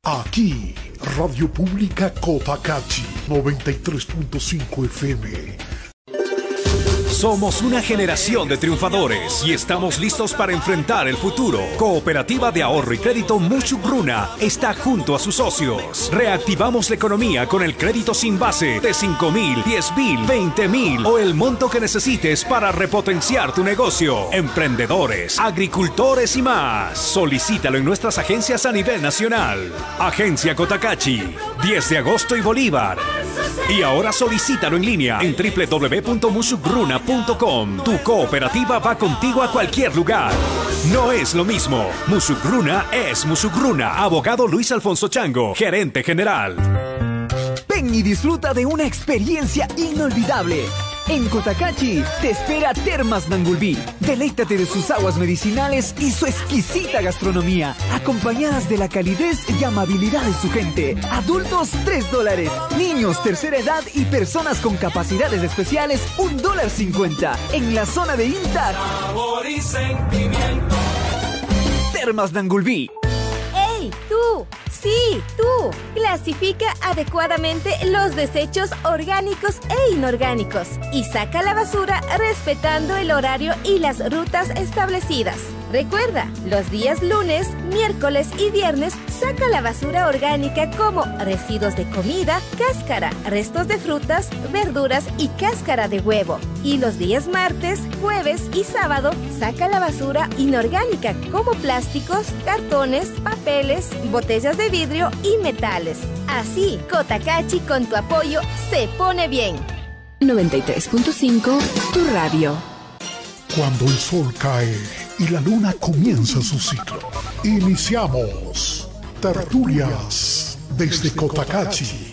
Aquí, Radio Pública Cotacachi, 93.5 FM. Somos una generación de triunfadores y estamos listos para enfrentar el futuro. Cooperativa de Ahorro y Crédito Musugruna está junto a sus socios. Reactivamos la economía con el crédito sin base de 5,000, 10,000, 20,000 o el monto que necesites para repotenciar tu negocio. Emprendedores, agricultores y más. Solicítalo en nuestras agencias a nivel nacional. Agencia Cotacachi, 10 de agosto y Bolívar. Y ahora solicítalo en línea en www.musugruna.com. Tu cooperativa va contigo a cualquier lugar. No es lo mismo. Musugruna es Musugruna. Abogado Luis Alfonso Chango, gerente general. Ven y disfruta de una experiencia inolvidable. En Cotacachi te espera Termas Nangulví. Deleítate de sus aguas medicinales y su exquisita gastronomía, acompañadas de la calidez y amabilidad de su gente. Adultos, $3. Niños, tercera edad y personas con capacidades especiales, $1.50. En la zona de Intar. Sabor y sentimiento. Termas Nangulví. ¡Ey, tú! Sí, tú. Clasifica adecuadamente los desechos orgánicos e inorgánicos y saca la basura respetando el horario y las rutas establecidas. Recuerda, los días lunes, miércoles y viernes saca la basura orgánica como residuos de comida, cáscara, restos de frutas, verduras y cáscara de huevo. Y los días martes, jueves y sábado saca la basura inorgánica como plásticos, cartones, papeles, botellas de vidrio y metales. Así, Cotacachi con tu apoyo se pone bien. 93.5, tu radio. Cuando el sol cae y la luna comienza su ciclo, iniciamos Tertulias desde Cotacachi,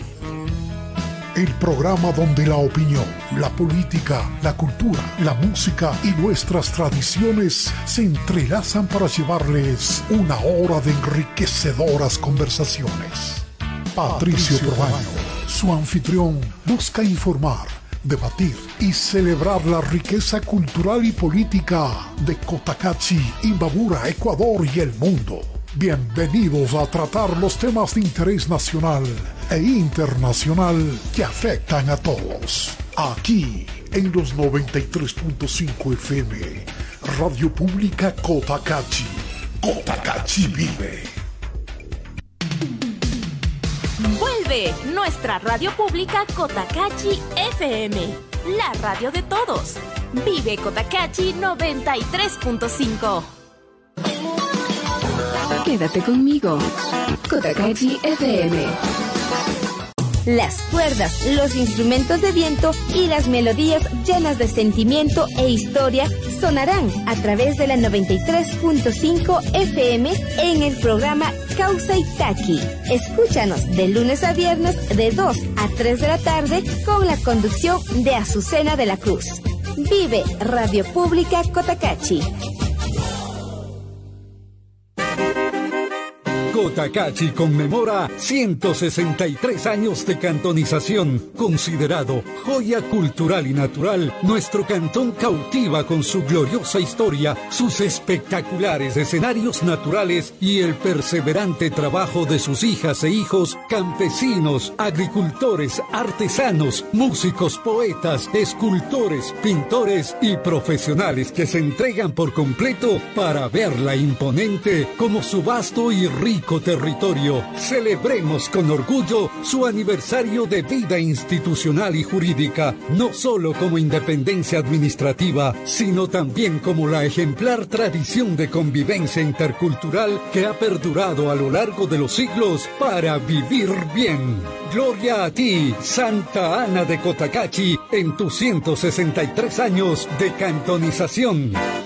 el programa donde la opinión, la política, la cultura, la música y nuestras tradiciones se entrelazan para llevarles una hora de enriquecedoras conversaciones. Patricio Proaño, su anfitrión, busca informar, debatir y celebrar la riqueza cultural y política de Cotacachi, Imbabura, Ecuador y el mundo. Bienvenidos a tratar los temas de interés nacional e internacional que afectan a todos. Aquí, en los 93.5 FM, Radio Pública Cotacachi. Cotacachi vive. Vuelve nuestra radio pública Cotacachi FM, la radio de todos. Vive Cotacachi 93.5. Quédate conmigo. Cotacachi FM. Las cuerdas, los instrumentos de viento y las melodías llenas de sentimiento e historia sonarán a través de la 93.5 FM en el programa Causa Itaqui. Escúchanos de lunes a viernes de 2 a 3 de la tarde con la conducción de Azucena de la Cruz. Vive Radio Pública Cotacachi. Cotacachi conmemora 163 años de cantonización. Considerado joya cultural y natural, nuestro cantón cautiva con su gloriosa historia, sus espectaculares escenarios naturales y el perseverante trabajo de sus hijas e hijos, campesinos, agricultores, artesanos, músicos, poetas, escultores, pintores y profesionales que se entregan por completo para verla imponente como su vasto y rico territorio. Celebremos con orgullo su aniversario de vida institucional y jurídica, no solo como independencia administrativa, sino también como la ejemplar tradición de convivencia intercultural que ha perdurado a lo largo de los siglos para vivir bien. Gloria a ti, Santa Ana de Cotacachi, en tus 163 años de cantonización.